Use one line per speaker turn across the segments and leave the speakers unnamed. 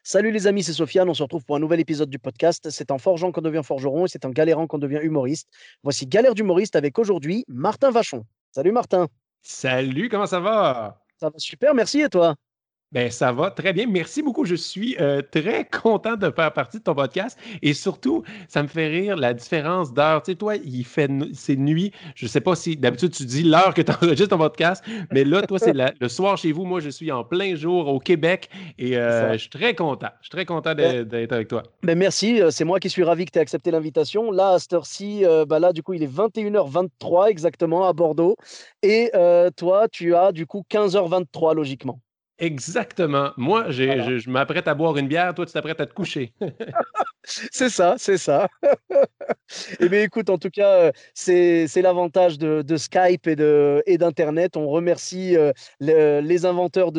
Salut les amis, c'est Sofiane. On se retrouve pour un nouvel épisode du podcast. C'est en forgeant qu'on devient forgeron et c'est en galérant qu'on devient humoriste. Voici Galère d'humoriste avec aujourd'hui Martin Vachon. Salut Martin.
Salut, comment ça va?
Ça va super, merci et toi?
Ben, ça va très bien. Merci beaucoup. Je suis très content de faire partie de ton podcast et surtout, ça me fait rire la différence d'heure. Tu sais, toi, c'est nuit. Je sais pas si d'habitude tu dis l'heure que tu enregistres ton podcast, mais là, toi, c'est le soir chez vous. Moi, je suis en plein jour au Québec et
C'est ça.
je suis très content. Je suis très content
Ben,
d'être avec toi.
merci, c'est moi qui suis ravi que tu aies accepté l'invitation. Là, à cette heure-ci, là, du coup, il est 21h23 exactement à Bordeaux. Et toi, tu as du coup 15h23 logiquement.
Exactement. Moi,
Voilà.
je m'apprête à boire une bière. Toi, tu t'apprêtes à te coucher.
C'est ça, c'est ça. Eh bien, écoute, en tout cas, c'est l'avantage de Skype et d'Internet. On remercie les inventeurs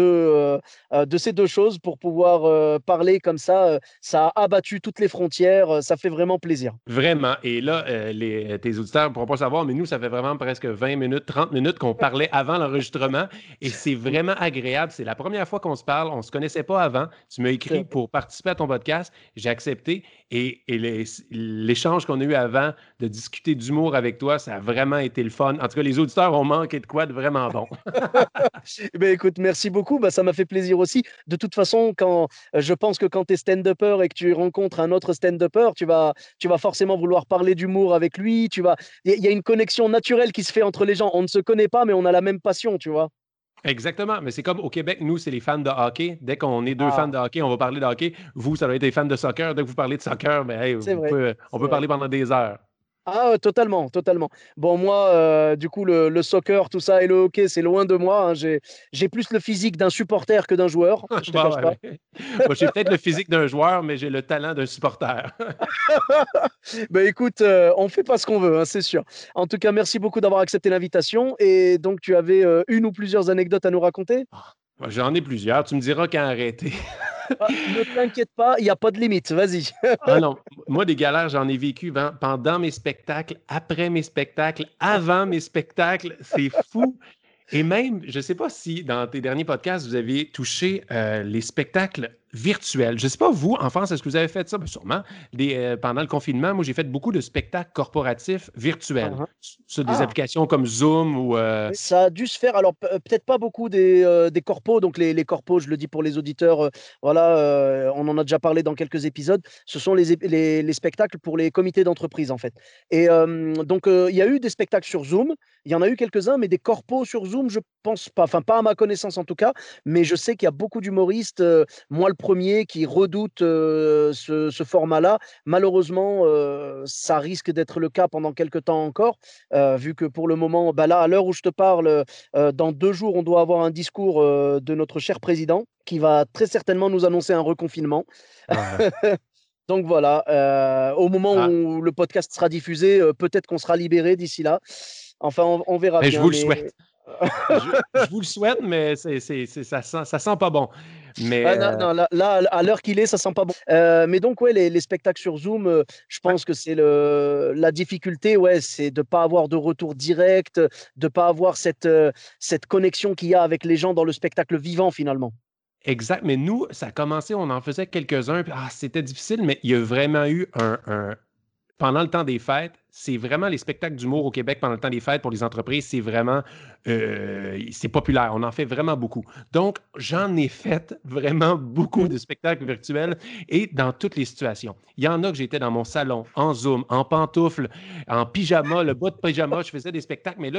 de ces deux choses pour pouvoir parler comme ça. Ça a abattu toutes les frontières. Ça fait vraiment plaisir.
Vraiment. Et là, tes auditeurs ne pourront pas savoir, mais nous, ça fait vraiment presque 20 minutes, 30 minutes qu'on parlait avant l'enregistrement. Et c'est
Oui,
vraiment agréable. C'est la première fois qu'on se parle. On ne se connaissait pas avant. Tu m'as
c'est
écrit
vrai.
pour participer à ton podcast. J'ai accepté. Et l'échange qu'on a eu avant de discuter d'humour avec toi, ça a vraiment été le fun. En tout cas, les auditeurs ont manqué de quoi de vraiment bon.
Eh ben, écoute, merci beaucoup. Bah, ça m'a fait plaisir aussi. De toute façon, je pense que quand tu es stand-upper et que tu rencontres un autre stand-upper, tu vas forcément vouloir parler d'humour avec lui. Il y a une connexion naturelle qui se fait entre les gens. On ne se connaît pas, mais on a la même passion, tu vois.
Exactement, mais c'est comme au Québec, nous, c'est les fans de hockey. Dès qu'on est deux fans
Ah,
de hockey, on va parler de hockey. Vous, ça doit être des fans de soccer. Dès que vous parlez de soccer, mais hey,
c'est vrai.
on
C'est
peut
vrai.
parler pendant des heures.
Ah, totalement, totalement. Bon, moi, du coup, le soccer, tout ça et le hockey, c'est loin de moi, hein. J'ai plus le physique d'un supporter que d'un joueur, je te
Bon,
cache
ouais,
pas.
ouais. Moi, j'ai peut-être le physique d'un joueur, mais j'ai le talent d'un supporter.
Ben écoute, on fait pas ce qu'on veut, hein, c'est sûr. En tout cas, merci beaucoup d'avoir accepté l'invitation. Et donc, tu avais une ou plusieurs anecdotes à nous raconter?
J'en ai plusieurs. Tu me diras quand arrêter.
Ah, ne t'inquiète pas, il n'y a pas de limite. Vas-y.
Ah non, moi, des galères, j'en ai vécu pendant mes spectacles, après mes spectacles, avant mes spectacles. C'est fou. Et même, je ne sais pas si dans tes derniers podcasts, vous avez touché les spectacles virtuels. Je ne sais pas, vous, en France, est-ce que vous avez fait ça? Ben, sûrement. Pendant le confinement, moi, j'ai fait beaucoup de spectacles corporatifs virtuels
Ah,
sur des
ah.
applications comme Zoom ou...
Oui, ça a dû se faire. Alors, peut-être pas beaucoup des corpos. Donc, les corpos, je le dis pour les auditeurs, voilà, on en a déjà parlé dans quelques épisodes. Ce sont les spectacles pour les comités d'entreprise, en fait. Et donc, il y a eu des spectacles sur Zoom. Il y en a eu quelques-uns, mais des corpos sur Zoom, je pense pas. Enfin, pas à ma connaissance, en tout cas. Mais je sais qu'il y a beaucoup d'humoristes, moi le premier, qui redoutent ce format-là. Malheureusement, ça risque d'être le cas pendant quelques temps encore, vu que pour le moment, bah là, à l'heure où je te parle, dans 2 jours, on doit avoir un discours de notre cher président qui va très certainement nous annoncer un reconfinement.
euh,
Donc voilà, au moment
ah,
où le podcast sera diffusé, peut-être qu'on sera libéré d'ici là. Enfin, on verra
ben, je
bien,
vous le
mais
souhaite. Je vous le souhaite, mais ça sent pas bon. Mais
ah, non, non, là, à l'heure qu'il est, ça sent pas bon. Mais donc, ouais, les spectacles sur Zoom, je
ouais,
pense que c'est la difficulté, ouais, c'est de pas avoir de retour direct, de pas avoir cette connexion qu'il y a avec les gens dans le spectacle vivant finalement.
exact. Mais nous, ça a commencé, on en faisait quelques-uns, puis c'était difficile, mais il y a vraiment eu pendant le temps des fêtes, c'est vraiment les spectacles d'humour au Québec pendant le temps des fêtes pour les entreprises, c'est vraiment, c'est populaire. On en fait vraiment beaucoup. Donc, j'en ai fait vraiment beaucoup de spectacles virtuels et dans toutes les situations. Il y en a que j'étais dans mon salon, en Zoom, en pantoufles, en pyjama, le bas de pyjama, je faisais des spectacles, mais là,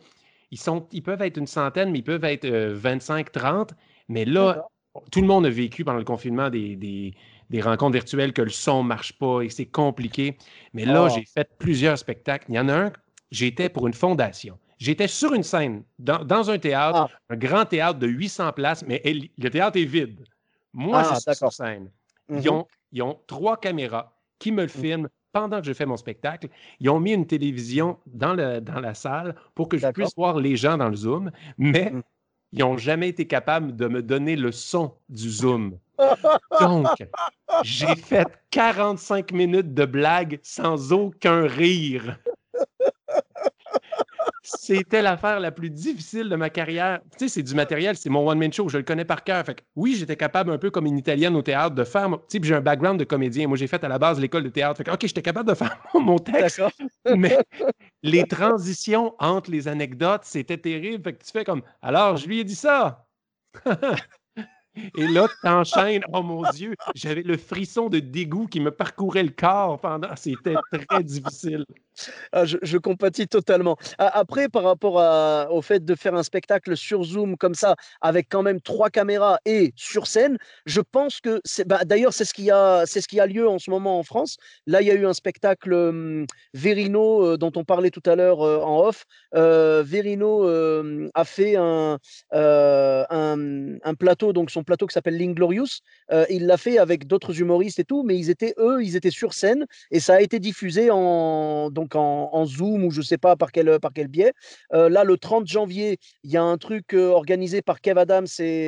ils peuvent être une centaine, mais ils peuvent être 25, 30. Mais là,
D'accord.
tout le monde a vécu pendant le confinement des rencontres virtuelles que le son ne marche pas et que c'est compliqué. Mais là,
Oh.
j'ai fait plusieurs spectacles. Il y en a un, j'étais pour une fondation. J'étais sur une scène, dans un théâtre,
Ah,
un grand théâtre de 800 places, mais le théâtre est vide. Moi, je
ah,
suis sur
d'accord.
scène.
Mhm,
Ils ont 3 caméras qui me le
mhm.
filment pendant que je fais mon spectacle. Ils ont mis une télévision dans la salle pour que je
D'accord.
puisse voir les gens dans le Zoom, mais
Mhm.
ils n'ont jamais été capables de me donner le son du Zoom. Donc, j'ai fait 45 minutes de blagues sans aucun rire. C'était l'affaire la plus difficile de ma carrière. Tu sais, c'est du matériel, c'est mon one-man show, je le connais par cœur. Fait que, oui, j'étais capable, un peu comme une italienne au théâtre, de faire. Tu sais, puis j'ai un background de comédien. Moi, j'ai fait à la base l'école de théâtre. Fait que, OK, j'étais capable de faire mon texte,
D'accord.
mais les transitions entre les anecdotes, c'était terrible. Fait que tu fais comme, alors, je lui ai dit ça. Et là, tu enchaînes. Oh mon Dieu, j'avais le frisson de dégoût qui me parcourait le corps pendant. C'était très difficile.
Ah, je compatis totalement. Après, par rapport au fait de faire un spectacle sur Zoom comme ça, avec quand même 3 caméras et sur scène, je pense que d'ailleurs, c'est ce qui a lieu en ce moment en France. Là, il y a eu un spectacle Verino dont on parlait tout à l'heure en off. Verino a fait un plateau, donc son plateau qui s'appelle l'Inglorious. Il l'a fait avec d'autres humoristes et tout, mais ils étaient sur scène et ça a été diffusé en Zoom ou je sais pas par quel biais. Là, le 30 janvier, il y a un truc organisé par Kev Adams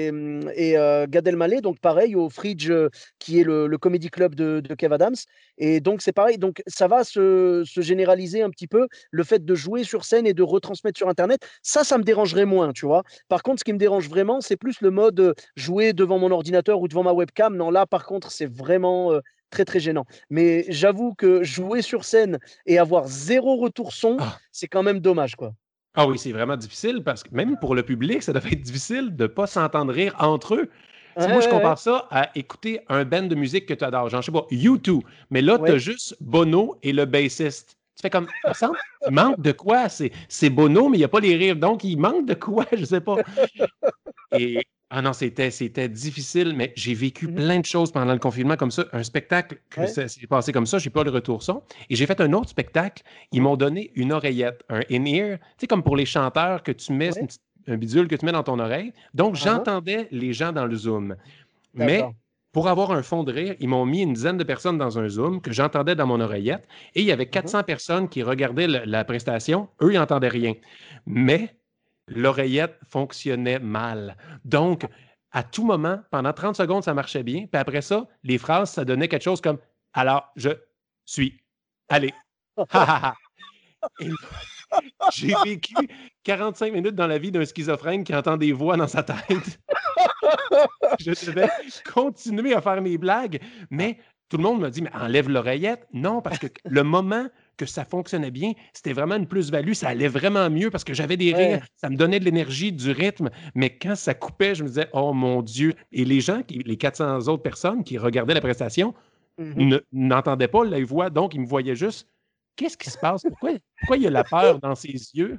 et Gad Elmaleh, donc pareil, au Fridge, qui est le comedy club de Kev Adams. Et donc, c'est pareil. Donc, ça va se généraliser un petit peu, le fait de jouer sur scène et de retransmettre sur Internet. Ça me dérangerait moins, tu vois. Par contre, ce qui me dérange vraiment, c'est plus le mode jouer devant mon ordinateur ou devant ma webcam. Non, là, par contre, c'est vraiment très, très gênant. Mais j'avoue que jouer sur scène et avoir 0 retour son,
Ah,
c'est quand même dommage, quoi.
ah oui, c'est vraiment difficile parce que même pour le public, ça doit être difficile de ne pas s'entendre rire entre eux. Tu
Ouais,
sais, moi, je
ouais, ouais.
compare ça à écouter un band de musique que tu adores. Genre, je sais pas, U2. Mais là, tu as
Ouais.
juste Bono et le bassiste. Tu fais comme, il me semble qu'il manque de quoi? C'est Bono, mais il n'y a pas les rires. Donc, il manque de quoi? Je sais pas. Et ah non, c'était difficile, mais j'ai vécu
Mhm.
plein de choses pendant le confinement comme ça. Un spectacle que
Ouais,
ça s'est passé comme ça, j'ai pas le retour son. Et j'ai fait un autre spectacle. Ils m'ont donné une oreillette, un in-ear, tu sais, comme pour les chanteurs que tu mets,
ouais.
un bidule que tu mets dans ton oreille. Donc,
Ah, ah,
j'entendais les gens dans le Zoom. Mais
d'accord.
pour avoir un fond de rire, ils m'ont mis une dizaine de personnes dans un Zoom que j'entendais dans mon oreillette. Et il y avait
Mhm.
400 personnes qui regardaient la prestation. Eux, ils n'entendaient rien. Mais l'oreillette fonctionnait mal. Donc, à tout moment, pendant 30 secondes, ça marchait bien. Puis après ça, les phrases, ça donnait quelque chose comme alors, je suis allé. Ha ha ha. Et là, j'ai vécu 45 minutes dans la vie d'un schizophrène qui entend des voix dans sa tête. Je devais continuer à faire mes blagues, mais tout le monde m'a dit, mais enlève l'oreillette. Non, parce que le moment que ça fonctionnait bien, c'était vraiment une plus-value, ça allait vraiment mieux parce que j'avais des rires,
Ouais.
ça me donnait de l'énergie, du rythme, mais quand ça coupait, je me disais, oh mon Dieu. Et les gens, les 400 autres personnes qui regardaient la prestation,
Mhm.
n'entendaient pas la voix, donc ils me voyaient juste. Qu'est-ce qui se passe? Pourquoi il y a la peur dans ses yeux?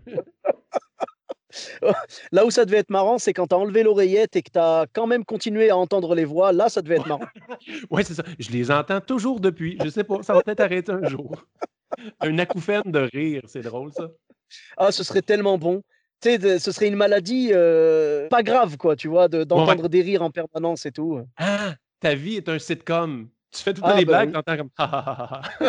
Là où ça devait être marrant, c'est quand tu as enlevé l'oreillette et que tu as quand même continué à entendre les voix. Là, ça devait être marrant.
Oui, c'est ça. Je les entends toujours depuis. Je sais pas, ça va peut-être arrêter un jour. Un acouphène de rire, c'est drôle ça.
Ah, ce serait tellement bon. Tu sais, ce serait une maladie pas grave, quoi, tu vois,
Ouais.
d'entendre des rires en permanence et tout.
Ah, ta vie est un sitcom. Tu fais tout le temps
Ah,
les
bah
blagues,
oui.
t'entends comme ah ah ah ah.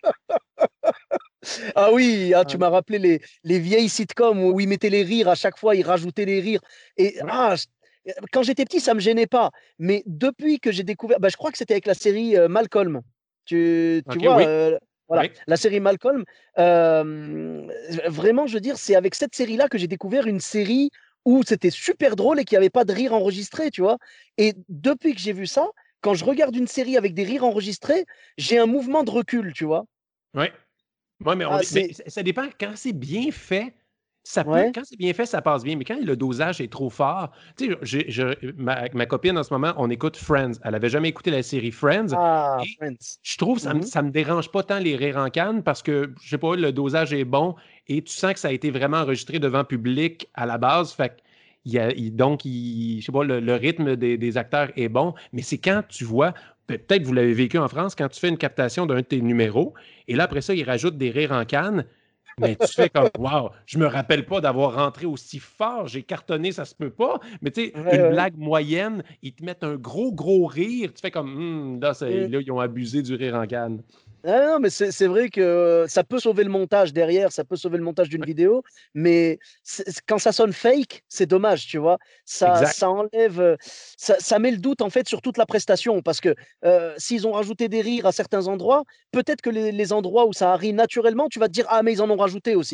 Ah oui, ah, tu
Ah,
m'as rappelé les vieilles sitcoms où ils mettaient les rires à chaque fois, ils rajoutaient les rires. Et
ouais.
quand j'étais petit, ça me gênait pas. Mais depuis que j'ai découvert, bah, je crois que c'était avec la série Malcolm. Tu
OK,
vois,
oui.
voilà,
Oui.
la série Malcolm. Vraiment, je veux dire, c'est avec cette série-là que j'ai découvert une série où c'était super drôle et qu'il n'y avait pas de rire enregistré, tu vois. Et depuis que j'ai vu ça, quand je regarde une série avec des rires enregistrés, j'ai un mouvement de recul, tu vois.
Ouais. Ouais, mais,
Ah,
mais
c'est.
ça dépend. Quand c'est bien fait, ça peut.
Ouais.
Quand c'est bien fait, ça passe bien. Mais quand le dosage est trop fort, tu sais, ma copine en ce moment, on écoute Friends. Elle avait jamais écouté la série Friends.
Ah,
Et
Friends.
je trouve que
Mhm.
ça me dérange pas tant les rires en canne parce que, je sais pas, le dosage est bon et tu sens que ça a été vraiment enregistré devant public à la base. Fait que donc, je sais pas, le rythme des acteurs est bon. Mais c'est quand tu vois, peut-être vous l'avez vécu en France, quand tu fais une captation d'un de tes numéros et là, après ça, ils rajoutent des rires en canne. Mais tu fais comme, waouh, je me rappelle pas d'avoir rentré aussi fort, j'ai cartonné, ça se peut pas. Mais tu sais,
Ouais,
une
ouais.
blague moyenne, ils te mettent un gros, gros rire. Tu fais comme, là,
Mm.
là, ils ont abusé du rire en canne.
Ah non, mais c'est vrai que ça peut sauver le montage derrière, ça peut sauver le montage d'une
Ouais,
vidéo, mais quand ça sonne fake, c'est dommage, tu vois.
exact.
Ça enlève, ça met le doute en fait sur toute la prestation, parce que s'ils ont rajouté des rires à certains endroits, peut-être que les endroits où ça arrive naturellement, tu vas te dire, ah, mais ils en ont rajouté aussi.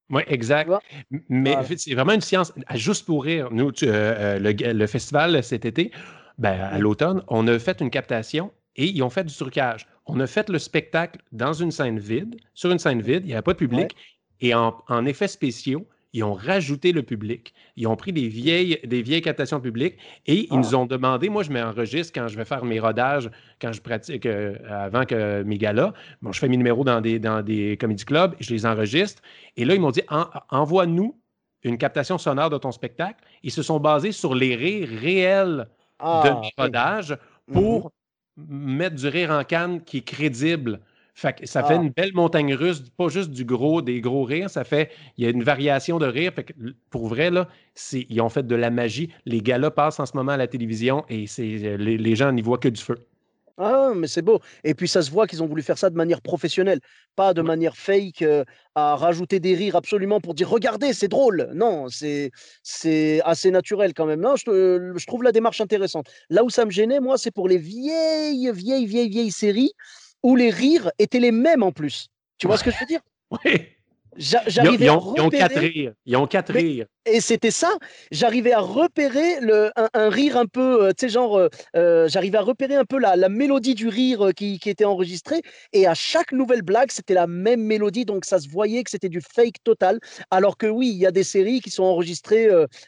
Oui,
Tu
exact.
vois?
Mais
Voilà.
c'est vraiment une science. Juste pour rire, nous, le festival cet été, ben, à
Mmh.
l'automne, on a fait une captation et ils ont fait du trucage. On a fait le spectacle dans une scène vide, sur une scène vide, il n'y avait pas de
Ouais.
public. Et en effets spéciaux, ils ont rajouté le public. Ils ont pris des vieilles captations publiques et ils nous
Ah.
ont demandé, moi je m'enregistre quand je vais faire mes rodages, quand je pratique, avant que mes galas. Bon, je fais mes numéros dans des comédie clubs, je les enregistre. Et là, ils m'ont dit, envoie-nous une captation sonore de ton spectacle. Ils se sont basés sur les rires réels de mes
Ah oui.
rodages
Mmh.
pour mettre du rire en canne qui est crédible. Fait que ça fait
Ah.
une belle montagne russe, pas juste des gros rires, il y a une variation de rire. Fait que, pour vrai, là, ils ont fait de la magie. Les galas passent en ce moment à la télévision et les gens n'y voient que du feu.
Ah, mais c'est beau et puis ça se voit qu'ils ont voulu faire ça de manière professionnelle, pas de
Ouais.
manière fake, à rajouter des rires absolument pour dire: «Regardez, c'est drôle». Non, c'est assez naturel quand même. Non, je trouve la démarche intéressante. Là où ça me gênait, moi, c'est pour les vieilles séries où les rires étaient les mêmes en plus. Tu vois ce que je veux dire?
Ouais.
J'arrivais à
Ils ont quatre
repérer
rires. Ils ont quatre
mais
rires.
et c'était ça, j'arrivais à repérer un rire un peu, tu sais genre, j'arrivais à repérer un peu la mélodie du rire, qui était enregistrée et à chaque nouvelle blague, c'était la même mélodie donc ça se voyait que c'était du fake total. Alors que oui, il y a des séries qui sont enregistrées,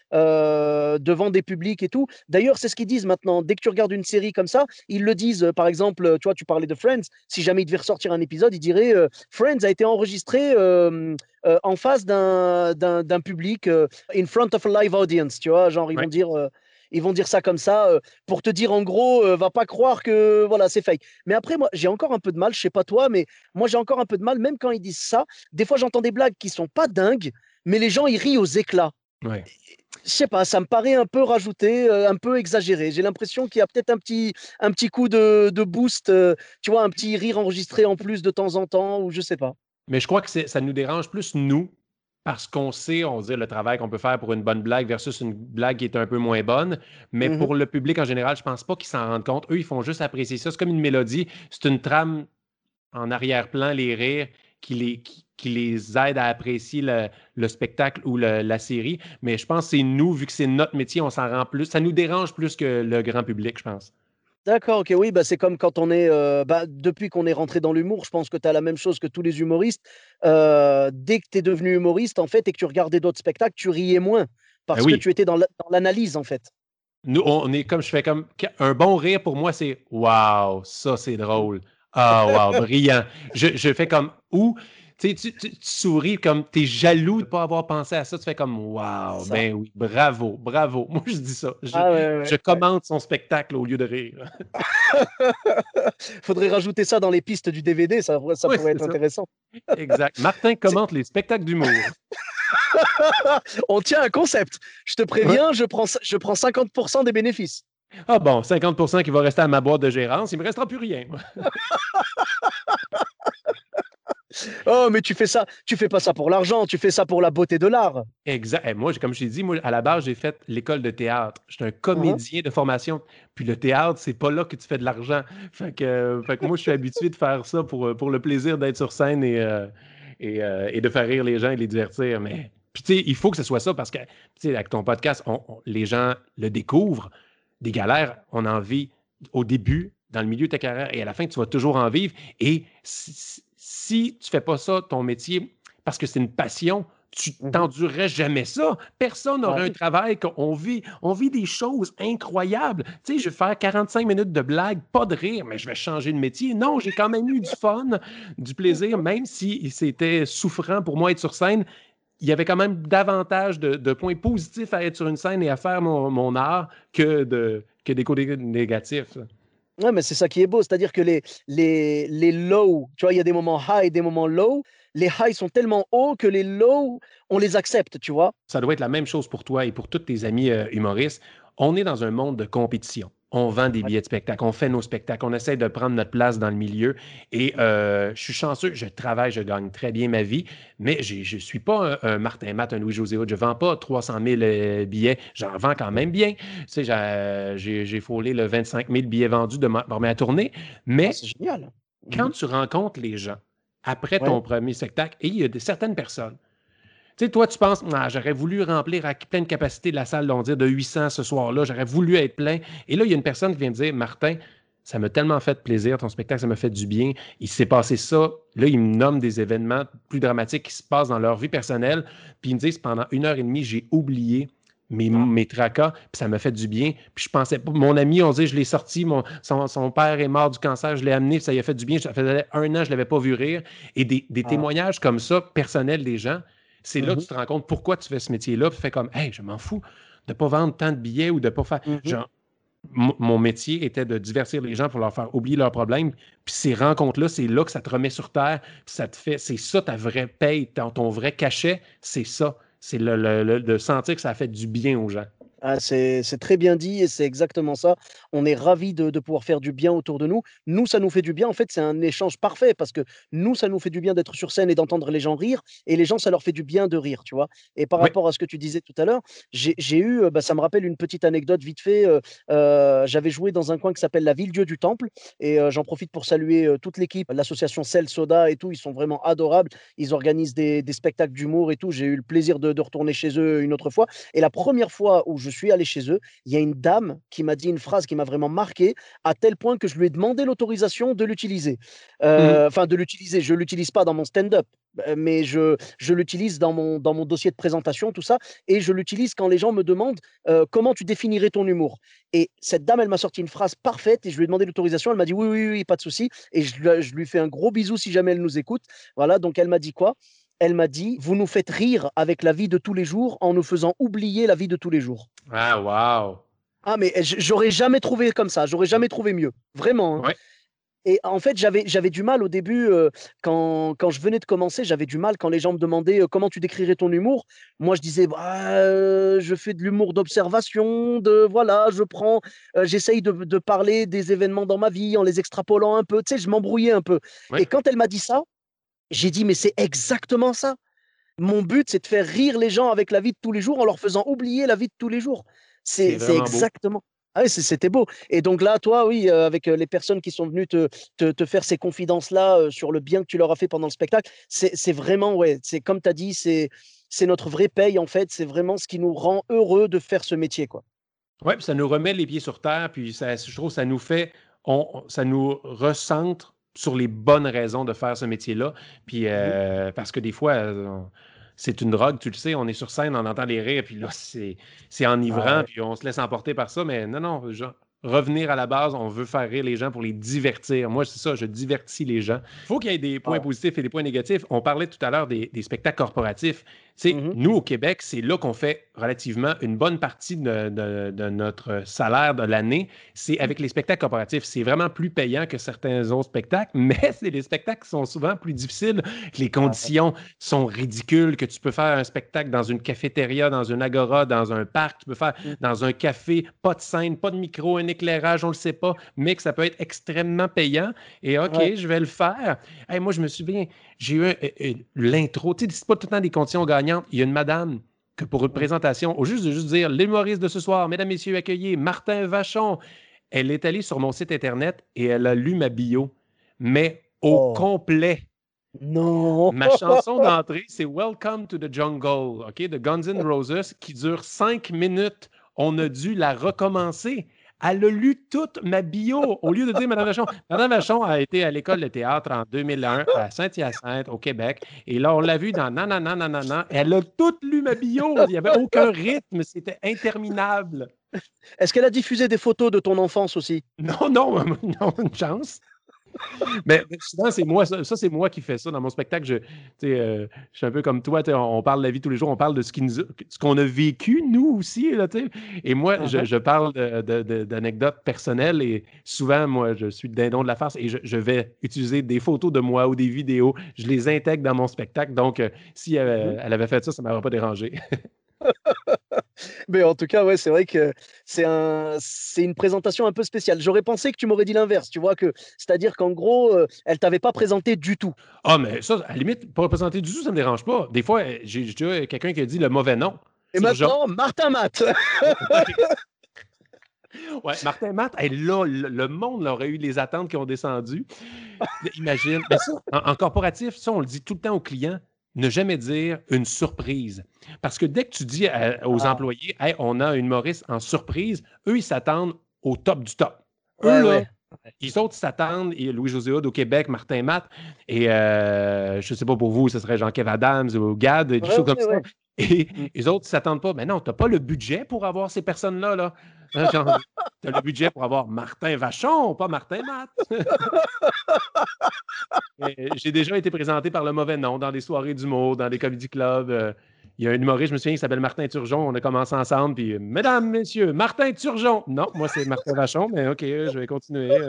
devant des publics et tout. D'ailleurs, c'est ce qu'ils disent maintenant, dès que tu regardes une série comme ça, ils le disent, par exemple, tu vois, tu parlais de Friends, si jamais il devait ressortir un épisode, ils diraient, «Friends a été enregistré, en face d'un public, in front of a live audience, tu vois? Genre,
Ouais.
ils vont dire ça comme ça, pour te dire en gros, va pas croire que voilà, c'est fake. Mais après, moi, j'ai encore un peu de mal, je sais pas toi, mais moi, j'ai encore un peu de mal, même quand ils disent ça. Des fois, j'entends des blagues qui sont pas dingues, mais les gens, ils rient aux éclats.
Ouais.
Je sais pas, ça me paraît un peu rajouté, un peu exagéré. J'ai l'impression qu'il y a peut-être un petit coup de boost, tu vois? Un petit rire enregistré en plus de temps en temps ou je sais pas.
Mais je crois que ça nous dérange plus, nous, parce qu'on sait, on dit le travail qu'on peut faire pour une bonne blague versus une blague qui est un peu moins bonne. Mais
Mmh mh.
pour le public en général, je pense pas qu'ils s'en rendent compte. Eux, ils font juste apprécier ça. C'est comme une mélodie. C'est une trame en arrière-plan, les rires, qui les aide à apprécier le spectacle ou la série. Mais je pense que c'est nous, vu que c'est notre métier, on s'en rend plus. Ça nous dérange plus que le grand public, je pense.
D'accord, OK, oui, bah, c'est comme quand on est, bah, depuis qu'on est rentré dans l'humour, je pense que tu as la même chose que tous les humoristes. Dès que tu es devenu humoriste, en fait, et que tu regardais d'autres spectacles, tu riais moins
Ben
parce que
oui.
tu étais dans l'analyse, en fait.
Nous, on est comme je fais comme un bon rire pour moi, c'est Waouh, ça c'est
Mmh.
drôle. Ah, wow, brillant. Je fais comme ou tu sais, tu souris comme tu es jaloux de ne pas avoir pensé à ça. Tu fais comme Waouh,
C'est ça.
ben oui, bravo, bravo. Moi, je dis ça.
Ah ouais,
Je
ouais, ouais.
commente son spectacle au lieu de rire.
Faudrait rajouter ça dans les pistes du DVD, ça
Oui,
pourrait
c'est
être
ça.
intéressant.
Exact. Martin
C'est
commente les spectacles d'humour.
on tient un concept. Je te
Ouais.
préviens, je prends 50 des bénéfices.
Ah bon, 50 qui va rester à ma boîte de gérance. Il ne me restera plus rien.
Oh, mais tu fais pas ça pour l'argent, tu fais ça pour la beauté de l'art.
Exact. Et moi, comme je t'ai dit, moi, à la base, j'ai fait l'école de théâtre. J'étais un
Mmh mh.
comédien de formation. Puis le théâtre, c'est pas là que tu fais de l'argent. Fait que moi, je suis habitué de faire ça pour le plaisir d'être sur scène et de faire rire les gens et les divertir. Mais, puis tu sais, il faut que ce soit ça parce que, tu sais, avec ton podcast, les gens le découvrent. Des galères, on en vit au début, dans le milieu de ta carrière, et à la fin, tu vas toujours en vivre. Et si tu fais pas ça, ton métier, parce que c'est une passion, tu
Mmh.
t'endurerais jamais ça. Personne
Ah
n'aurait un
oui.
travail on vit des choses incroyables. Tu sais, je vais faire 45 minutes de blagues, pas de rire, mais je vais changer de métier. Non, j'ai quand même eu du fun, du plaisir, même si c'était souffrant pour moi être sur scène. Il y avait quand même davantage de points positifs à être sur une scène et à faire mon art que des côtés négatifs.
Ouais, mais c'est ça qui est beau, c'est-à-dire que les lows, tu vois, il y a des moments high et des moments low. Les highs sont tellement hauts que les lows, on les accepte, tu vois?
Ça doit être la même chose pour toi et pour tous tes amis humoristes. On est dans un monde de compétition. On vend des
Ouais.
billets de spectacle, on fait nos spectacles, on essaie de prendre notre place dans le milieu. Et je suis chanceux, je travaille, je gagne très bien ma vie, mais je ne suis pas un Martin Matt, un Louis-José Hood. Je ne vends pas 300 000 billets, j'en vends quand même bien. Tu sais, j'ai frôlé le 25 000 billets vendus de ma première tournée.
Ah,
Mais
c'est génial. Mmh
quand
mh.
tu rencontres les gens après
Ouais.
ton premier spectacle, et il y a certaines personnes Tu sais, toi, tu penses, ah, j'aurais voulu remplir à pleine capacité la salle, on dit, de 800 ce soir-là, j'aurais voulu être plein. Et là, il y a une personne qui vient me dire, Martin, ça m'a tellement fait plaisir, ton spectacle, ça m'a fait du bien. Il s'est passé ça. Là, ils me nomment des événements plus dramatiques qui se passent dans leur vie personnelle. Puis ils me disent, pendant 1 heure et demie, j'ai oublié mes tracas, puis ça m'a fait du bien. Puis je pensais pas, mon ami, on dit, je l'ai sorti, son père est mort du cancer, je l'ai amené, puis ça lui a fait du bien. Ça faisait 1 an, je ne l'avais pas vu rire. Et des
Ah.
témoignages comme ça, personnels des gens, c'est là que
Mhm,
tu te rends compte pourquoi tu fais ce métier-là, puis fais comme, hey, je m'en fous de ne pas vendre tant de billets ou de ne pas faire.
mhm.
Genre, mon métier était de divertir les gens pour leur faire oublier leurs problèmes. Puis ces rencontres-là, c'est là que ça te remet sur terre. Puis ça te fait, c'est ça ta vraie paye, ton vrai cachet, c'est ça. C'est de sentir que ça a fait du bien aux gens.
Ah, c'est très bien dit et c'est exactement ça. On est ravis de pouvoir faire du bien autour de nous. Nous, ça nous fait du bien. En fait, c'est un échange parfait parce que nous, ça nous fait du bien d'être sur scène et d'entendre les gens rire et les gens, ça leur fait du bien de rire, tu vois? Et par
Oui,
rapport à ce que tu disais tout à l'heure, j'ai eu, bah, ça me rappelle une petite anecdote vite fait. J'avais joué dans un coin qui s'appelle la Ville-Dieu du Temple et j'en profite pour saluer toute l'équipe, l'association Cell Soda et tout. Ils sont vraiment adorables. Ils organisent des spectacles d'humour et tout. J'ai eu le plaisir de retourner chez eux une autre fois. Et la première fois où je suis allé chez eux, il y a une dame qui m'a dit une phrase qui m'a vraiment marqué, à tel point que je lui ai demandé l'autorisation de l'utiliser.
mhm.
Enfin, de l'utiliser. Je ne l'utilise pas dans mon stand-up, mais je l'utilise dans mon dossier de présentation, tout ça. Et je l'utilise quand les gens me demandent comment tu définirais ton humour. Et cette dame, elle m'a sorti une phrase parfaite et je lui ai demandé l'autorisation. Elle m'a dit oui, oui, oui, pas de souci. Et je lui fais un gros bisou si jamais elle nous écoute. Voilà, donc elle m'a dit quoi? Elle m'a dit, vous nous faites rire avec la vie de tous les jours en nous faisant oublier la vie de tous les jours.
Ah, wow.
Ah, mais j'aurais jamais trouvé comme ça, j'aurais jamais trouvé mieux, vraiment, hein.
Oui,
Et en fait, j'avais du mal au début, quand je venais de commencer, j'avais du mal quand les gens me demandaient comment tu décrirais ton humour. Moi, je disais, bah, je fais de l'humour d'observation, voilà, j'essaye de parler des événements dans ma vie en les extrapolant un peu, tu sais, je m'embrouillais un peu.
oui.
Et quand elle m'a dit ça, j'ai dit, mais c'est exactement ça. Mon but, c'est de faire rire les gens avec la vie de tous les jours en leur faisant oublier la vie de tous les jours.
C'est
C'est
vraiment beau.
exactement. Ah oui, c'était beau. Et donc là, toi, oui, avec les personnes qui sont venues te faire ces confidences-là sur le bien que tu leur as fait pendant le spectacle, c'est vraiment, ouais, c'est comme tu as dit, c'est notre vraie paye, en fait. C'est vraiment ce qui nous rend heureux de faire ce métier, quoi.
Oui, puis ça nous remet les pieds sur terre, puis ça, je trouve que ça nous fait, ça nous recentre sur les bonnes raisons de faire ce métier-là. Puis
Mhm,
parce que des fois, c'est une drogue, tu le sais, on est sur scène, on entend les rires, puis là, c'est
ah
enivrant,
ouais.
puis on se laisse emporter par ça, mais non, non, revenir à la base, on veut faire rire les gens pour les divertir. Moi, c'est ça, je divertis les gens. Il faut qu'il y ait des points
Ah.
positifs et des points négatifs. On parlait tout à l'heure des spectacles corporatifs. Tu sais,
Mhm,
nous, au Québec, c'est là qu'on fait relativement une bonne partie de notre salaire de l'année. C'est avec les spectacles corporatifs. C'est vraiment plus payant que certains autres spectacles, mais c'est des spectacles qui sont souvent plus difficiles. Les
ah ouais.
conditions sont ridicules, que tu peux faire un spectacle dans une cafétéria, dans une agora, dans un parc, tu peux faire
Mhm,
dans un café, pas de scène, pas de micro, un éclairage, on le sait pas, mais que ça peut être extrêmement payant. Et OK,
ouais.
je vais le faire. Hey, moi, je me souviens, j'ai eu l'intro. Tu sais, c'est pas tout le temps des conditions gagnantes. Il y a une madame que pour une
Mhm.
présentation, au juste de juste dire l'humoriste de ce soir, mesdames, messieurs, accueillez Martin Vachon. Elle est allée sur mon site internet et elle a lu ma bio, mais au
Oh,
complet.
non.
Ma chanson d'entrée, c'est Welcome to the Jungle, OK, de Guns N' Roses, qui dure 5 minutes. On a dû la recommencer. Elle a lu toute ma bio. Au lieu de dire Madame Vachon, Madame Vachon a été à l'école de théâtre en 2001 à Saint-Hyacinthe, au Québec. Et là, on l'a vu dans Nanana, Nanana. Elle a toute lu ma bio. Il n'y avait aucun rythme. C'était interminable.
Est-ce qu'elle a diffusé des photos de ton enfance aussi?
Non, non, non, une chance. Mais souvent, c'est moi, ça c'est moi qui fais ça dans mon spectacle. Je suis un peu comme toi, on parle de la vie tous les jours, on parle de ce qu'on a vécu, nous aussi, là, tu sais. Et moi,
Uh-huh.
je parle d'anecdotes personnelles et souvent, moi, je suis le dindon de la farce et je vais utiliser des photos de moi ou des vidéos. Je les intègre dans mon spectacle. Donc, si
Mhm.
elle avait fait ça, ça ne m'aurait pas dérangé.
Mais en tout cas, ouais, c'est vrai que c'est une présentation un peu spéciale. J'aurais pensé que tu m'aurais dit l'inverse, tu vois, c'est-à-dire qu'en gros, elle t'avait pas présenté du tout.
Ah, mais ça, à la limite, pas représenter du tout, ça ne me dérange pas. Des fois, j'ai déjà quelqu'un qui a dit le mauvais nom
Et
sur genre.
maintenant, Martin Matt.
Ouais, Martin Matt, hey, là, le monde aurait eu les attentes qui ont descendu. Imagine. Mais ça, en corporatif, ça, on le dit tout le temps aux clients. ne jamais dire une surprise. Parce que dès que tu dis aux
Ah,
employés, hey, on a un humoriste en surprise, eux, ils s'attendent au top du top. Eux,
ouais,
là,
ouais.
les autres s'attendent, et Louis-José Hood au Québec, Martin Matt, et je ne sais pas pour vous, ce serait Jean-Kev Adams ou Gad, des
Ouais,
choses comme
ouais,
ça.
ouais.
Et
Mm.
les autres ne s'attendent pas. Mais non, tu n'as pas le budget pour avoir ces personnes-là. Là. Tu as le budget pour avoir Martin Vachon, pas Martin Matt. J'ai déjà été présenté par le mauvais nom dans des soirées d'humour, dans des comedy clubs. Il y a un humoriste, je me souviens, qui s'appelle Martin Turgeon. On a commencé ensemble, puis mesdames, messieurs, Martin Turgeon. Non, moi, c'est Martin Vachon, mais OK, je vais continuer.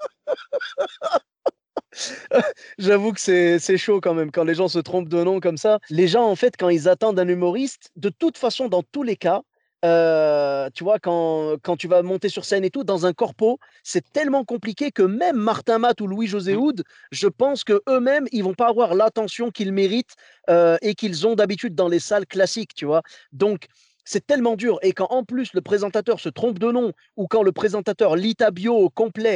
J'avoue que c'est chaud quand même quand les gens se trompent de nom comme ça. Les gens, en fait, quand ils attendent un humoriste, de toute façon, dans tous les cas, tu vois, quand tu vas monter sur scène et tout, dans un corpo, c'est tellement compliqué que même Martin Matt ou Louis-José Hood, je pense que eux-mêmes, ils vont pas avoir l'attention qu'ils méritent et qu'ils ont d'habitude dans les salles classiques, tu vois. Donc, c'est tellement dur. Et quand en plus le présentateur se trompe de nom ou quand le présentateur lit ta bio au complet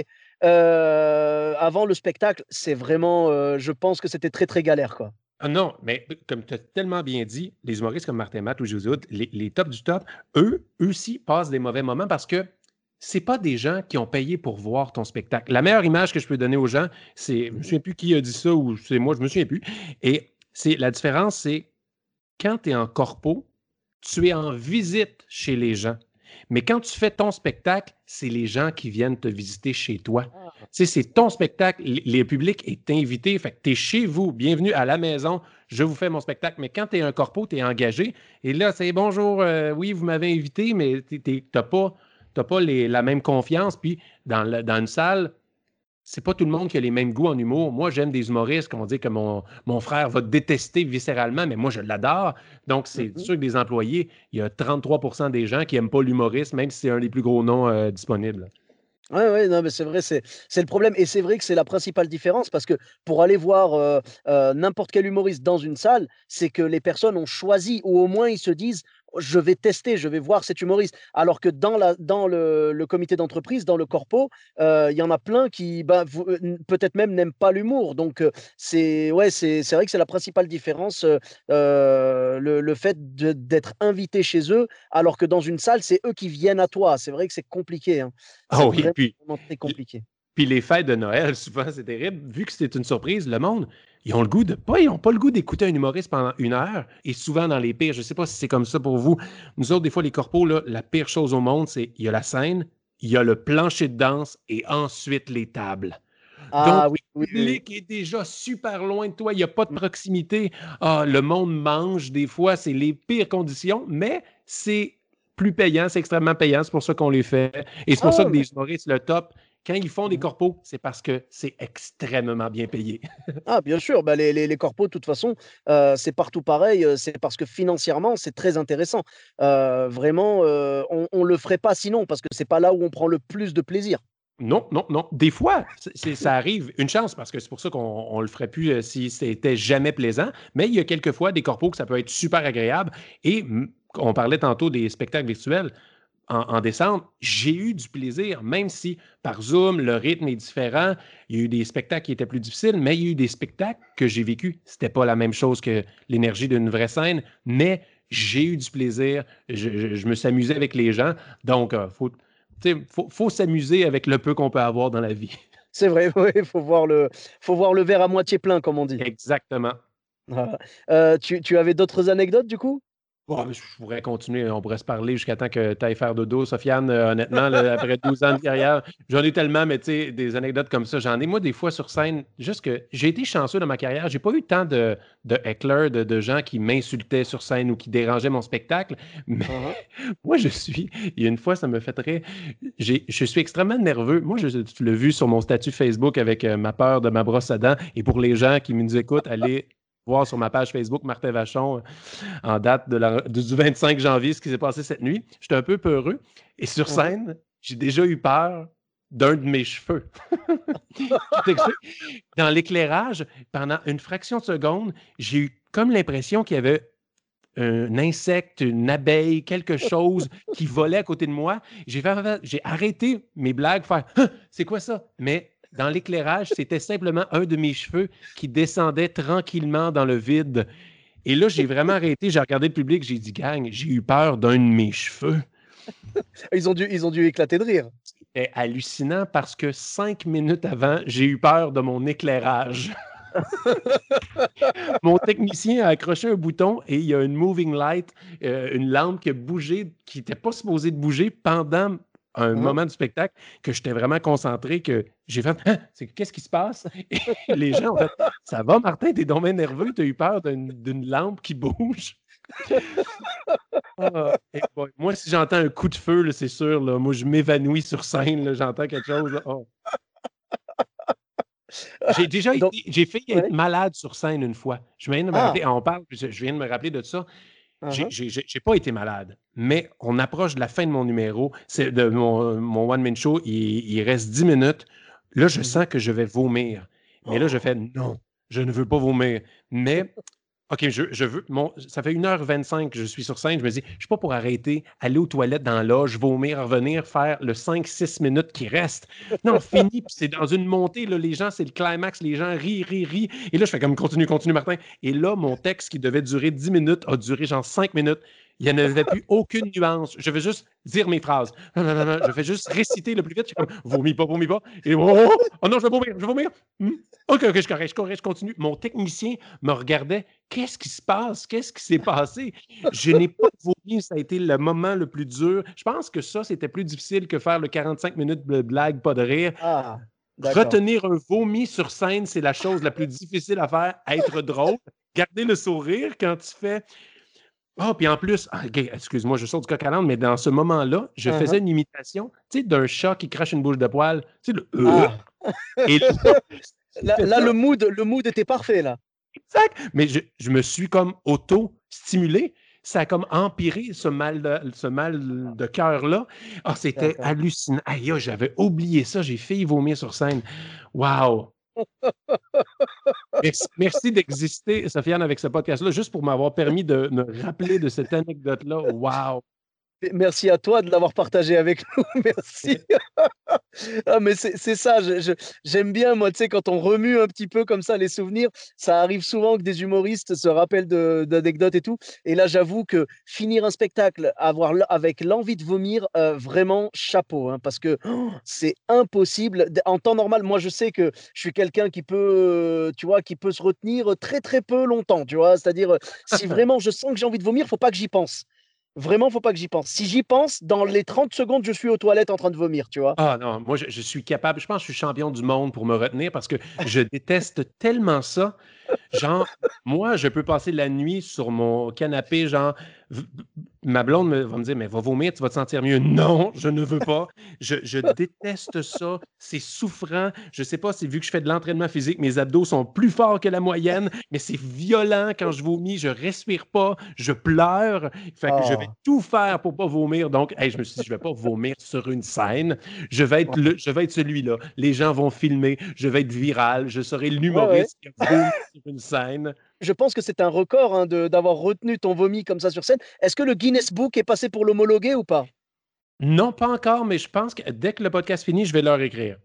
avant le spectacle, c'est vraiment, je pense que c'était très, très galère, quoi.
Ah non, mais comme tu as tellement bien dit, les humoristes comme Martin Matt ou José Hood, les tops du top, eux aussi passent des mauvais moments parce que c'est pas des gens qui ont payé pour voir ton spectacle. La meilleure image que je peux donner aux gens, c'est, je me
Mhm.
souviens plus qui a dit ça ou c'est moi, je me souviens plus. Et c'est la différence, c'est quand tu es en corpo, tu es en visite chez les gens. Mais quand tu fais ton spectacle, c'est les gens qui viennent te visiter chez toi.
Ah,
Tu sais, c'est ton spectacle, le public est invité, fait que tu es chez vous, bienvenue à la maison, je vous fais mon spectacle. Mais quand tu es un corpo, tu es engagé, et là, c'est bonjour, oui, vous m'avez invité, mais tu n'as pas, la même confiance. Puis dans une salle, c'est pas tout le monde qui a les mêmes goûts en humour. Moi, j'aime des humoristes qu'on dit que mon frère va détester viscéralement, mais moi, je l'adore. Donc, c'est
mhm.
sûr que des employés, il y a 33% des gens qui n'aiment pas l'humoriste, même si c'est un des plus gros noms disponibles.
Ouais, ouais, non, mais c'est vrai, c'est le problème. Et c'est vrai que c'est la principale différence parce que pour aller voir n'importe quel humoriste dans une salle, c'est que les personnes ont choisi ou au moins ils se disent, je vais tester, je vais voir cet humoriste. Alors que dans le comité d'entreprise, dans le corpo, il y en a plein qui bah, peut-être même n'aiment pas l'humour. Donc, c'est vrai que c'est la principale différence, le fait d'être invité chez eux, alors que dans une salle, c'est eux qui viennent à toi. C'est vrai que c'est compliqué, hein.
Ah
C'est
oui,
vraiment,
puis,
vraiment très compliqué.
puis les fêtes de Noël, souvent, c'est terrible. Vu que c'est une surprise, le monde, ils ont pas le goût d'écouter un humoriste pendant 1 heure, et souvent dans les pires. Je ne sais pas si c'est comme ça pour vous. Nous autres, des fois, les corpos, là, la pire chose au monde, c'est il y a la scène, il y a le plancher de danse et ensuite les tables. Donc,
Ah oui,
le
oui, oui, oui.
public est déjà super loin de toi. Il n'y a pas de proximité. Ah, le monde mange. Des fois, c'est les pires conditions, mais c'est plus payant. C'est extrêmement payant. C'est pour ça qu'on les fait. Et c'est pour ça
Ah,
que des humoristes, le top, quand ils font des
mhm.
corpos, c'est parce que c'est extrêmement bien payé.
Ah, bien sûr, bah, les corpos, de toute façon, c'est partout pareil. C'est parce que financièrement, c'est très intéressant. Vraiment, on le ferait pas sinon, parce que c'est pas là où on prend le plus de plaisir.
Non, non, non. Des fois, ça arrive, une chance, parce que c'est pour ça qu'on ne le ferait plus si c'était jamais plaisant. Mais il y a quelques fois des corpos que ça peut être super agréable. Et on parlait tantôt des spectacles virtuels. En décembre, j'ai eu du plaisir, même si par Zoom, le rythme est différent. Il y a eu des spectacles qui étaient plus difficiles, mais il y a eu des spectacles que j'ai vécu. C'était pas la même chose que l'énergie d'une vraie scène, mais j'ai eu du plaisir. Je me suis amusé avec les gens. Donc, faut s'amuser avec le peu qu'on peut avoir dans la vie.
C'est vrai, oui, faut voir le verre à moitié plein, comme on dit.
Exactement.
Voilà. Tu avais d'autres anecdotes, du coup?
Bon, mais je pourrais continuer, on pourrait se parler jusqu'à temps que tu ailles faire dodo. Sofiane, honnêtement, là, après 12 ans de carrière, j'en ai tellement, mais tu sais, des anecdotes comme ça, j'en ai, moi, des fois sur scène, juste que j'ai été chanceux dans ma carrière, j'ai pas eu tant de hecklers, de gens qui m'insultaient sur scène ou qui dérangeaient mon spectacle, mais
Uhum.
moi, il y a une fois, ça me fait très, je suis extrêmement nerveux. Moi, tu l'as vu sur mon statut Facebook avec ma peur de ma brosse à dents, et pour les gens qui nous écoutent, allez voir sur ma page Facebook Martin Vachon en date du 25 janvier, ce qui s'est passé cette nuit. J'étais un peu peureux. Et sur
Uhum.
scène, j'ai déjà eu peur d'un de mes cheveux. Je t'explique. Dans l'éclairage, pendant une fraction de seconde, j'ai eu comme l'impression qu'il y avait un insecte, une abeille, quelque chose qui volait à côté de moi. J'ai arrêté mes blagues, faire «Hein, c'est quoi ça?» Mais dans l'éclairage, c'était simplement un de mes cheveux qui descendait tranquillement dans le vide. Et là, j'ai vraiment arrêté, j'ai regardé le public, j'ai dit, gang, j'ai eu peur d'un de mes cheveux.
Ils ont dû éclater de rire.
C'était hallucinant parce que 5 minutes avant, j'ai eu peur de mon éclairage. Mon technicien a accroché un bouton et il y a une moving light, une lampe qui a bougé, qui n'était pas supposée de bouger pendant un
Hein?
moment du spectacle, que j'étais vraiment concentré, que j'ai fait hein? Qu'est-ce qui se passe? Et les gens ont fait ça va, Martin, t'es donc bien nerveux, t'as eu peur d'une lampe qui bouge. Ah, moi, si j'entends un coup de feu, là, c'est sûr, là, moi je m'évanouis sur scène, là, j'entends quelque chose. Là, oh.
Donc,
J'ai failli être
ouais.
malade sur scène une fois. Je viens de me
Ah!
rappeler, on parle, je viens de me rappeler de ça.
Hein, hein.
J'ai pas été malade, mais on approche de la fin de mon numéro, c'est de mon one-man show, il reste 10 minutes. Là, je
Mhm.
sens que je vais vomir. Mais là, je
Oh!
fais non, je ne veux pas vomir. Mais OK, je veux. Ça fait 1h25 que je suis sur scène. Je me dis, je ne suis pas pour arrêter, aller aux toilettes dans la loge, vomir, revenir, faire le 5-6 minutes qui reste. Non, fini. Puis c'est dans une montée. Là, les gens, c'est le climax. Les gens rient, rient, rient. Et là, je fais comme continue, continue, Martin. Et là, mon texte qui devait durer 10 minutes a duré genre 5 minutes. Il n'y en avait plus aucune nuance. Je vais juste dire mes phrases. Non, non, non, non. Je fais juste réciter le plus vite. Je suis comme, vomis pas, vomis pas. Et oh non, je vais vomir, je vais vomir. OK, OK, je corrige, je continue. Mon technicien me regardait. Qu'est-ce qui se passe? Qu'est-ce qui s'est passé? Je n'ai pas vomi, ça a été le moment le plus dur. Je pense que ça, c'était plus difficile que faire le 45 minutes de blague, pas de rire.
Ah! D'accord.
Retenir un vomi sur scène, c'est la chose la plus difficile à faire. Être drôle, garder le sourire quand tu fais ah, puis en plus, OK, excuse-moi, je sors du coq à l'âne, mais dans ce moment-là, je
Hein,
faisais
hein.
une imitation, tu sais, d'un chat qui crache une bouche de poil. Tu sais, le
Ah!
et là, j'ai
Là
fait
là,
ça.
le mood était parfait, là.
Exact! Mais je me suis comme auto-stimulé. Ça a comme empiré ce mal de cœur-là. Ah, c'était
D'accord.
hallucinant. Aïe, aïe, j'avais oublié ça. J'ai failli vomir sur scène. Wow! Merci d'exister, Sofiane, avec ce podcast-là, juste pour m'avoir permis de me rappeler de cette anecdote-là. Wow!
Merci à toi de l'avoir partagé avec nous. Merci. Ah, mais c'est ça, j'aime bien, moi, tu sais, quand on remue un petit peu comme ça les souvenirs, ça arrive souvent que des humoristes se rappellent d'anecdotes et tout. Et là, j'avoue que finir un spectacle, avec l'envie de vomir, vraiment chapeau, hein, parce que c'est impossible. En temps normal, moi, je sais que je suis quelqu'un qui peut, tu vois, qui peut se retenir très, très peu longtemps, tu vois. C'est-à-dire, si vraiment je sens que j'ai envie de vomir, faut pas que j'y pense. Vraiment, faut pas que j'y pense. Si j'y pense, dans les 30 secondes, je suis aux toilettes en train de vomir, tu vois.
Ah non, moi, je suis capable. Je pense que je suis champion du monde pour me retenir parce que je déteste tellement ça. Genre, moi, je peux passer la nuit sur mon canapé, genre, v- ma blonde va me dire, mais va vomir, tu vas te sentir mieux. Non, je ne veux pas. Je déteste ça. C'est souffrant. Je sais pas si vu que je fais de l'entraînement physique, mes abdos sont plus forts que la moyenne, mais c'est violent quand je vomis. Je respire pas, je pleure. Fait que je vais
Ah,
tout faire pour pas vomir. Donc, hey, je me suis dit, je vais pas vomir sur une scène.
ouais.
Je vais être celui-là. Les gens vont filmer. Je vais être viral. Je serai
Ouais, ouais.
l'humoriste qui a vomi sur une scène.
Je pense que c'est un record, hein, d'avoir retenu ton vomi comme ça sur scène. Est-ce que le Guinness Book est passé pour l'homologuer ou pas?
Non, pas encore, mais je pense que dès que le podcast finit, je vais leur écrire.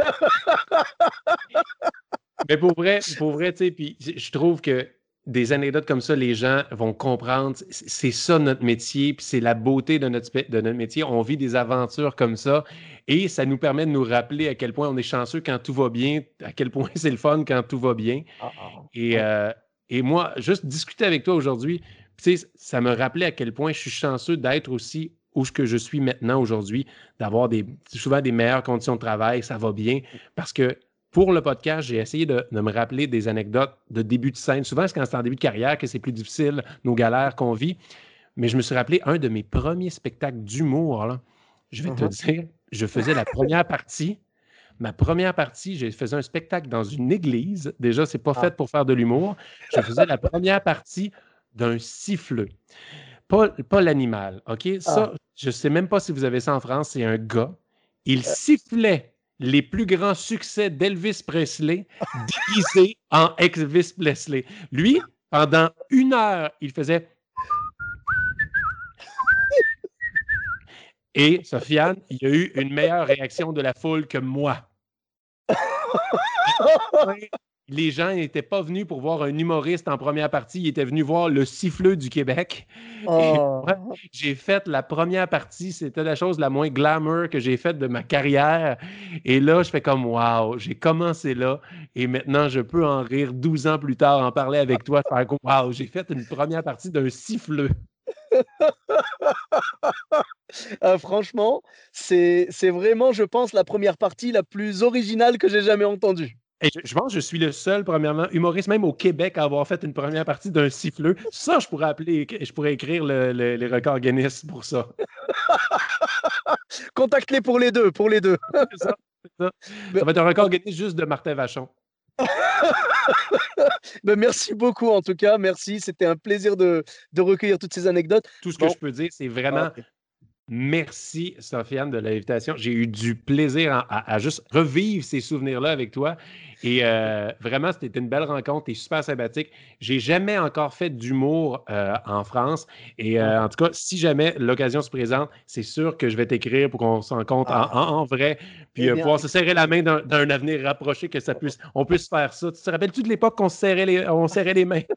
Mais pour vrai, tu sais, puis je trouve que des anecdotes comme ça, les gens vont comprendre. C'est ça notre métier, puis c'est la beauté de notre métier. On vit des aventures comme ça et ça nous permet de nous rappeler à quel point on est chanceux quand tout va bien, à quel point c'est le fun quand tout va bien.
Ah, ah,
Et,
ouais.
euh, et moi, juste discuter avec toi aujourd'hui, tu sais, ça me rappelait à quel point je suis chanceux d'être aussi où ce que je suis maintenant aujourd'hui, d'avoir souvent des meilleures conditions de travail, ça va bien. Parce que pour le podcast, j'ai essayé de me rappeler des anecdotes de début de scène. Souvent, c'est quand c'est en début de carrière que c'est plus difficile, nos galères qu'on vit. Mais je me suis rappelé un de mes premiers spectacles d'humour, là. Je vais te
Mhm.
dire, je faisais la première partie. Ma première partie, je faisais un spectacle dans une église. Déjà, c'est pas
Ah,
fait pour faire de l'humour. Je faisais la première partie d'un siffleux. Pas l'animal, OK?
ah.
Ça, je sais même pas si vous avez ça en France, c'est un gars. Il
Euh,
sifflait les plus grands succès d'Elvis Presley déguisé en Elvis Presley. Lui, pendant 1 heure, il faisait et Sofiane, il y a eu une meilleure réaction de la foule que moi. les gens n'étaient pas venus pour voir un humoriste en première partie, ils étaient venus voir le siffleux du Québec. Et moi,
Oh,
j'ai fait la première partie, c'était la chose la moins glamour que j'ai faite de ma carrière. Et là, je fais comme, wow, j'ai commencé là et maintenant je peux en rire 12 ans plus tard, en parler avec toi, faire comme, wow, j'ai fait une première partie d'un siffleux.
franchement, c'est vraiment, je pense, la première partie la plus originale que j'ai jamais entendue.
Et je pense que je suis le seul, premièrement, humoriste, même au Québec, à avoir fait une première partie d'un siffleux. Ça, je pourrais écrire les records Guinness pour ça.
Contacte-les pour les 2, pour les 2.
C'est ça, c'est ça.
Beh,
Ça va être un
en
record Guinness juste de Martin Vachon.
merci beaucoup en tout cas, merci. C'était un plaisir de recueillir toutes ces anecdotes.
Tout ce que
Bon,
je peux dire, c'est
ah,
vraiment
OK.
merci, Sofiane, de l'invitation. J'ai eu du plaisir à juste revivre ces souvenirs-là avec toi. Et vraiment, c'était une belle rencontre. Tu es super sympathique. J'ai jamais encore fait d'humour en France. Et
Ah,
en tout cas, si jamais l'occasion se présente, c'est sûr que je vais t'écrire pour qu'on se rencontre
ah,
en vrai. Puis
eh bien
pouvoir
avec
se serrer la main d'un avenir rapproché, que on puisse faire ça. Tu te rappelles-tu de l'époque qu'on on serrait les mains?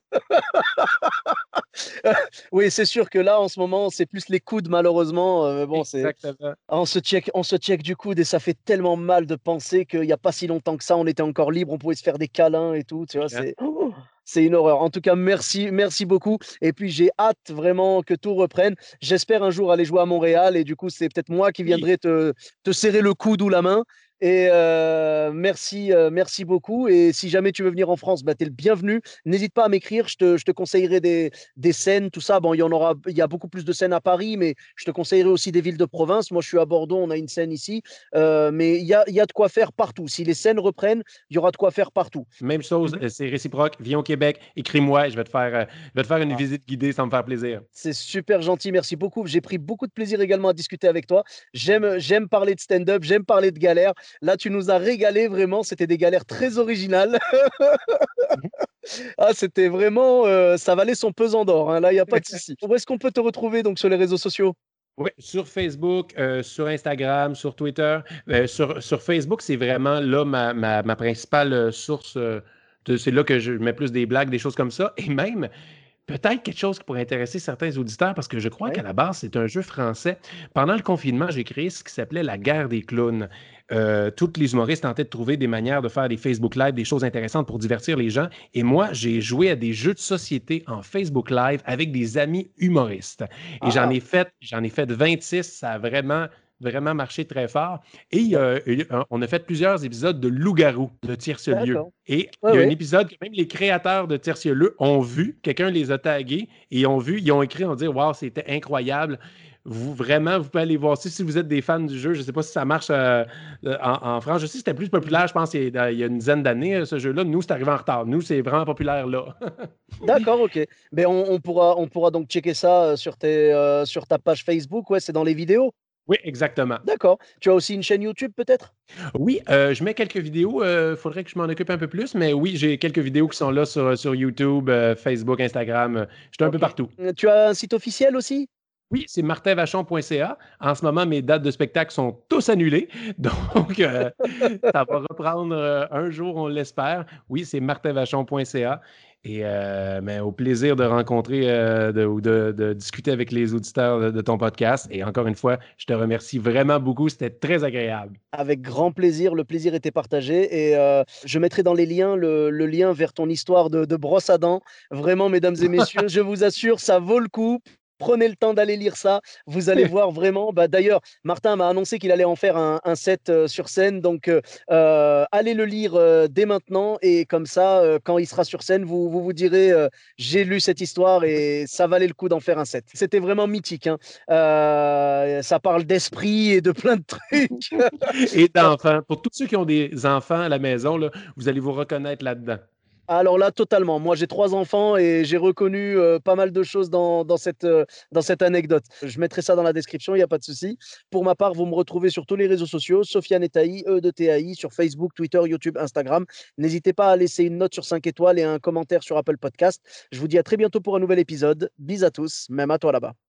oui, c'est sûr que là, en ce moment, c'est plus les coudes malheureusement, bon, c'est
Exactement.
on se check du coude et ça fait tellement mal de penser qu'il y a pas si longtemps que ça, on était encore libre, on pouvait se faire des câlins et tout, tu vois?
Hein?
C'est une horreur. En tout cas, merci, merci beaucoup et puis j'ai hâte vraiment que tout reprenne. J'espère un jour aller jouer à Montréal et du coup, c'est peut-être moi qui
Oui.
viendrai te serrer le coude ou la main et merci, merci beaucoup et si jamais tu veux venir en France, bah, tu es le bienvenu. N'hésite pas à m'écrire, je te conseillerai des scènes, tout ça. Bon, il y a beaucoup plus de scènes à Paris, mais je te conseillerais aussi des villes de province. Moi, je suis à Bordeaux, on a une scène ici, mais il y a de quoi faire partout. Si les scènes reprennent, il y aura de quoi faire partout.
Même chose,
Mhm.
c'est réciproque. Viens au Québec, écris-moi, je vais te faire une
Ah,
visite guidée, ça me faire plaisir.
c'est super gentil, merci beaucoup. J'ai pris beaucoup de plaisir également à discuter avec toi. J'aime parler de stand-up, j'aime parler de galères. Là, tu nous as régalé vraiment. C'était des galères très originales.
Mhm.
Ah, c'était vraiment, ça valait son pesant d'or, hein. Là, il y a pas de souci. Où est-ce qu'on peut te retrouver donc sur les réseaux sociaux?
Oui, sur Facebook, sur Instagram, sur Twitter. Sur Facebook, c'est vraiment là ma principale source. C'est là que je mets plus des blagues, des choses comme ça. Et même, peut-être quelque chose qui pourrait intéresser certains auditeurs, parce que je crois qu'à
Ouais,
la base, c'est un jeu français. Pendant le confinement, j'ai créé ce qui s'appelait la guerre des clowns. Tous les humoristes tentaient de trouver des manières de faire des Facebook Live, des choses intéressantes pour divertir les gens. Et moi, j'ai joué à des jeux de société en Facebook Live avec des amis humoristes. Et
ah,
j'en ai fait 26. Ça a vraiment, vraiment marché très fort. Et
bah,
on a fait plusieurs épisodes de Loup-garou de Tierce-Lieu.
d'accord.
Et
Ouais,
il y a un
ouais,
épisode que même les créateurs de Tierce-Lieu ont vu, quelqu'un les a tagués et ils ont écrit, on dit, waouh, c'était incroyable. Vous, vraiment, vous pouvez aller voir ça si vous êtes des fans du jeu. Je ne sais pas si ça marche en France. Je sais que c'était plus
mmh.
populaire, je pense, il y a une dizaine d'années, ce jeu-là. Nous, c'est arrivé en retard. Nous, c'est vraiment populaire là.
D'accord, OK. Mais on pourra donc checker ça, sur ta page Facebook, ouais, c'est dans les vidéos?
Oui, exactement.
D'accord. Tu as aussi une chaîne YouTube peut-être?
Oui, je mets quelques vidéos. Il faudrait que je m'en occupe un peu plus, mais oui, j'ai quelques vidéos qui sont là sur YouTube, Facebook, Instagram. Je suis un peu
OK.
partout.
Tu as un site officiel aussi?
Oui, c'est martinvachon.ca. En ce moment, mes dates de spectacle sont tous annulées. Donc, ça va reprendre un jour, on l'espère. Oui, c'est martinvachon.ca. Et mais au plaisir de rencontrer ou de discuter avec les auditeurs de ton podcast. Et encore une fois, je te remercie vraiment beaucoup. C'était très agréable.
Avec grand plaisir, le plaisir était partagé et je mettrai dans les liens le lien vers ton histoire de brosse à dents. Vraiment, mesdames et messieurs, je vous assure, ça vaut le coup. Prenez le temps d'aller lire ça. Vous allez voir vraiment. Bah, d'ailleurs, Martin m'a annoncé qu'il allait en faire un set sur scène. Donc, allez le lire dès maintenant. Et comme ça, quand il sera sur scène, vous direz j'ai lu cette histoire et ça valait le coup d'en faire un set. C'était vraiment mythique, hein. Ça parle d'esprit et de plein de trucs.
Et d'enfants. Pour tous ceux qui ont des enfants à la maison, là, vous allez vous reconnaître là-dedans.
Alors là, totalement. Moi, j'ai 3 enfants et j'ai reconnu, pas mal de choses dans cette anecdote. Je mettrai ça dans la description, il y a pas de souci. Pour ma part, vous me retrouvez sur tous les réseaux sociaux, Sofiane et Taï, E de TAI, sur Facebook, Twitter, YouTube, Instagram. N'hésitez pas à laisser une note sur 5 étoiles et un commentaire sur Apple Podcast. Je vous dis à très bientôt pour un nouvel épisode. Bis à tous, même à toi là-bas.